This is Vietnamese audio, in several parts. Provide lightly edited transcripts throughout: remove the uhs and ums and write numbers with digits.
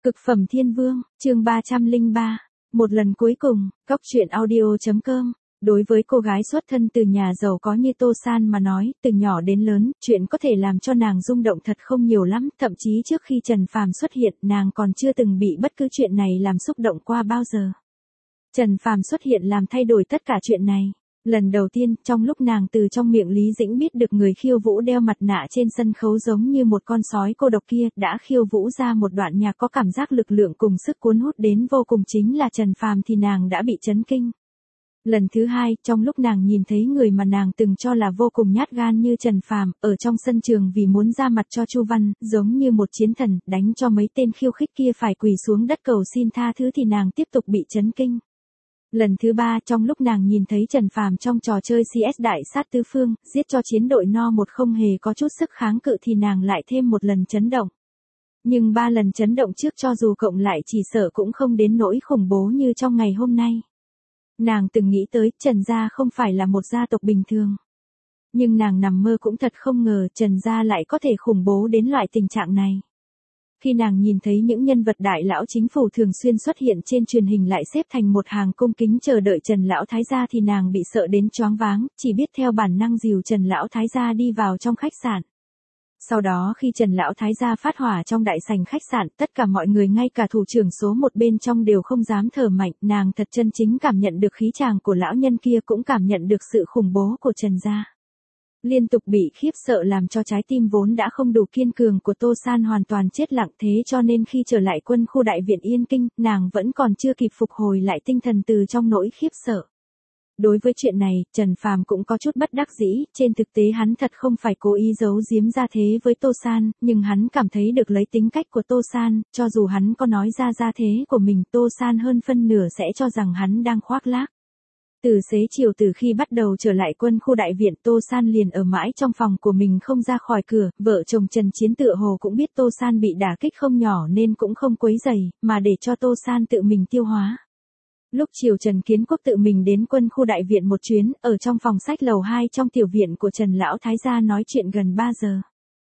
Cực phẩm thiên vương, chương 303. Một lần cuối cùng, Cóc truyện audio.com. Đối với cô gái xuất thân từ nhà giàu có như Tô San mà nói, từ nhỏ đến lớn, chuyện có thể làm cho nàng rung động thật không nhiều lắm, thậm chí trước khi Trần Phàm xuất hiện, nàng còn chưa từng bị bất cứ chuyện này làm xúc động qua bao giờ. Trần Phàm xuất hiện làm thay đổi tất cả chuyện này. Lần đầu tiên, trong lúc nàng từ trong miệng Lý Dĩnh biết được người khiêu vũ đeo mặt nạ trên sân khấu giống như một con sói cô độc kia, đã khiêu vũ ra một đoạn nhạc có cảm giác lực lượng cùng sức cuốn hút đến vô cùng chính là Trần Phàm thì nàng đã bị chấn kinh. Lần thứ hai, trong lúc nàng nhìn thấy người mà nàng từng cho là vô cùng nhát gan như Trần Phàm, ở trong sân trường vì muốn ra mặt cho Chu Văn, giống như một chiến thần, đánh cho mấy tên khiêu khích kia phải quỳ xuống đất cầu xin tha thứ thì nàng tiếp tục bị chấn kinh. Lần thứ ba, trong lúc nàng nhìn thấy Trần Phàm trong trò chơi CS đại sát tứ phương, giết cho chiến đội No một không hề có chút sức kháng cự thì nàng lại thêm một lần chấn động. Nhưng 3 lần chấn động trước cho dù cộng lại chỉ sợ cũng không đến nỗi khủng bố như trong ngày hôm nay. Nàng từng nghĩ tới Trần gia không phải là một gia tộc bình thường. Nhưng nàng nằm mơ cũng thật không ngờ Trần gia lại có thể khủng bố đến loại tình trạng này. Khi nàng nhìn thấy những nhân vật đại lão chính phủ thường xuyên xuất hiện trên truyền hình lại xếp thành một hàng cung kính chờ đợi Trần lão thái gia thì nàng bị sợ đến choáng váng, chỉ biết theo bản năng dìu Trần lão thái gia đi vào trong khách sạn. Sau đó khi Trần lão thái gia phát hỏa trong đại sảnh khách sạn, tất cả mọi người ngay cả thủ trưởng số một bên trong đều không dám thở mạnh, nàng thật chân chính cảm nhận được khí tràng của lão nhân kia cũng cảm nhận được sự khủng bố của Trần gia. Liên tục bị khiếp sợ làm cho trái tim vốn đã không đủ kiên cường của Tô San hoàn toàn chết lặng, thế cho nên khi trở lại quân khu đại viện Yên Kinh, nàng vẫn còn chưa kịp phục hồi lại tinh thần từ trong nỗi khiếp sợ. Đối với chuyện này, Trần Phàm cũng có chút bất đắc dĩ, trên thực tế hắn thật không phải cố ý giấu giếm ra thế với Tô San, nhưng hắn cảm thấy được lấy tính cách của Tô San, cho dù hắn có nói ra thế của mình, Tô San hơn phân nửa sẽ cho rằng hắn đang khoác lác. Từ xế chiều từ khi bắt đầu trở lại quân khu đại viện, Tô San liền ở mãi trong phòng của mình không ra khỏi cửa, vợ chồng Trần Chiến tựa hồ cũng biết Tô San bị đả kích không nhỏ nên cũng không quấy rầy, mà để cho Tô San tự mình tiêu hóa. Lúc chiều Trần Kiến Quốc tự mình đến quân khu đại viện một chuyến, ở trong phòng sách lầu 2 trong tiểu viện của Trần Lão Thái gia nói chuyện gần 3 giờ.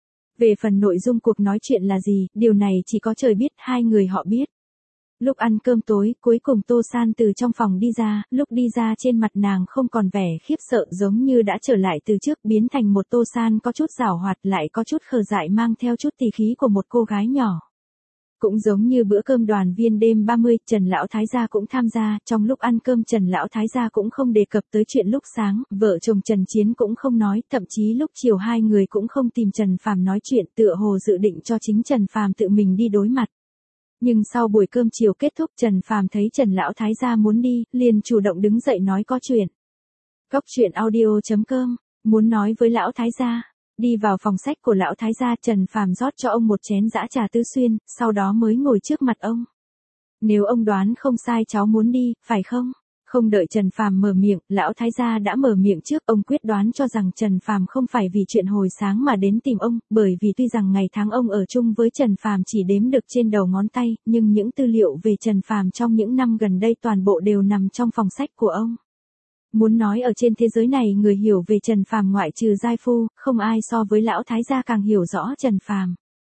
Về phần nội dung cuộc nói chuyện là gì, điều này chỉ có trời biết, hai người họ biết. Lúc ăn cơm tối, cuối cùng Tô San từ trong phòng đi ra, lúc đi ra trên mặt nàng không còn vẻ khiếp sợ giống như đã trở lại từ trước, biến thành một Tô San có chút giảo hoạt lại có chút khờ dại mang theo chút tỉ khí của một cô gái nhỏ. Cũng giống như bữa cơm đoàn viên đêm 30, Trần Lão Thái gia cũng tham gia, trong lúc ăn cơm Trần Lão Thái gia cũng không đề cập tới chuyện lúc sáng, vợ chồng Trần Chiến cũng không nói, thậm chí lúc chiều hai người cũng không tìm Trần Phàm nói chuyện, tựa hồ dự định cho chính Trần Phàm tự mình đi đối mặt. Nhưng sau buổi cơm chiều kết thúc Trần Phàm thấy Trần Lão Thái gia muốn đi, liền chủ động đứng dậy nói có chuyện. Cóc truyện audio.com, muốn nói với Lão Thái gia. Đi vào phòng sách của Lão Thái gia, Trần Phàm rót cho ông một chén dã trà tứ xuyên, sau đó mới ngồi trước mặt ông. Nếu ông đoán không sai cháu muốn đi, phải không? Không đợi Trần Phàm mở miệng, Lão Thái gia đã mở miệng trước, ông quyết đoán cho rằng Trần Phàm không phải vì chuyện hồi sáng mà đến tìm ông, bởi vì tuy rằng ngày tháng ông ở chung với Trần Phàm chỉ đếm được trên đầu ngón tay, nhưng những tư liệu về Trần Phàm trong những năm gần đây toàn bộ đều nằm trong phòng sách của ông. Muốn nói ở trên thế giới này người hiểu về Trần Phàm ngoại trừ giai phu, không ai so với Lão Thái gia càng hiểu rõ Trần Phàm.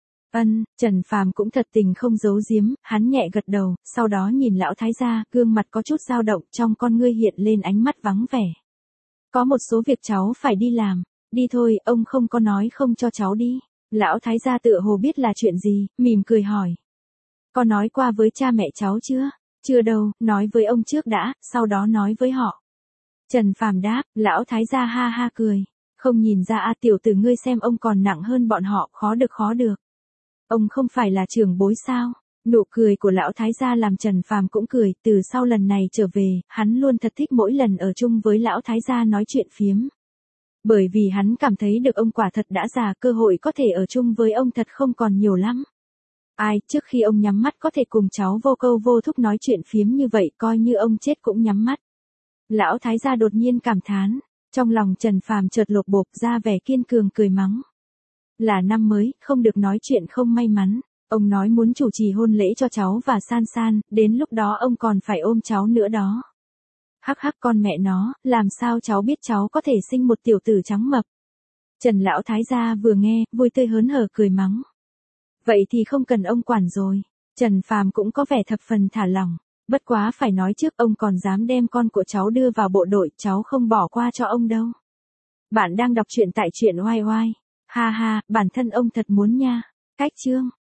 Trần Phàm cũng thật tình không giấu giếm, hắn nhẹ gật đầu, sau đó nhìn Lão Thái gia, gương mặt có chút dao động, trong con ngươi hiện lên ánh mắt vắng vẻ. Có một số việc cháu phải đi làm, đi thôi, ông không có nói không cho cháu đi. Lão Thái gia tựa hồ biết là chuyện gì, mỉm cười hỏi. Có nói qua với cha mẹ cháu chưa? Chưa đâu, nói với ông trước đã, sau đó nói với họ. Trần Phàm đáp, Lão Thái gia ha ha cười. Không nhìn ra tiểu tử ngươi xem ông còn nặng hơn bọn họ, khó được. Ông không phải là trưởng bối sao? Nụ cười của Lão Thái gia làm Trần Phàm cũng cười, từ sau lần này trở về, hắn luôn thật thích mỗi lần ở chung với Lão Thái gia nói chuyện phiếm. Bởi vì hắn cảm thấy được ông quả thật đã già, cơ hội có thể ở chung với ông thật không còn nhiều lắm. Trước khi ông nhắm mắt có thể cùng cháu vô câu vô thúc nói chuyện phiếm như vậy, coi như ông chết cũng nhắm mắt. Lão Thái gia đột nhiên cảm thán, trong lòng Trần Phàm chợt lột bột ra vẻ kiên cường cười mắng. Là năm mới, không được nói chuyện không may mắn. Ông nói muốn chủ trì hôn lễ cho cháu và San San, đến lúc đó ông còn phải ôm cháu nữa đó. Hắc hắc con mẹ nó, làm sao cháu biết cháu có thể sinh một tiểu tử trắng mập. Trần Lão Thái gia vừa nghe, vui tươi hớn hở cười mắng. Vậy thì không cần ông quản rồi. Trần Phàm cũng có vẻ thập phần thả lỏng. Bất quá phải nói trước ông còn dám đem con của cháu đưa vào bộ đội, cháu không bỏ qua cho ông đâu. Bạn đang đọc truyện tại truyện oai oai. Ha ha, bản thân ông thật muốn nha. Cách chương.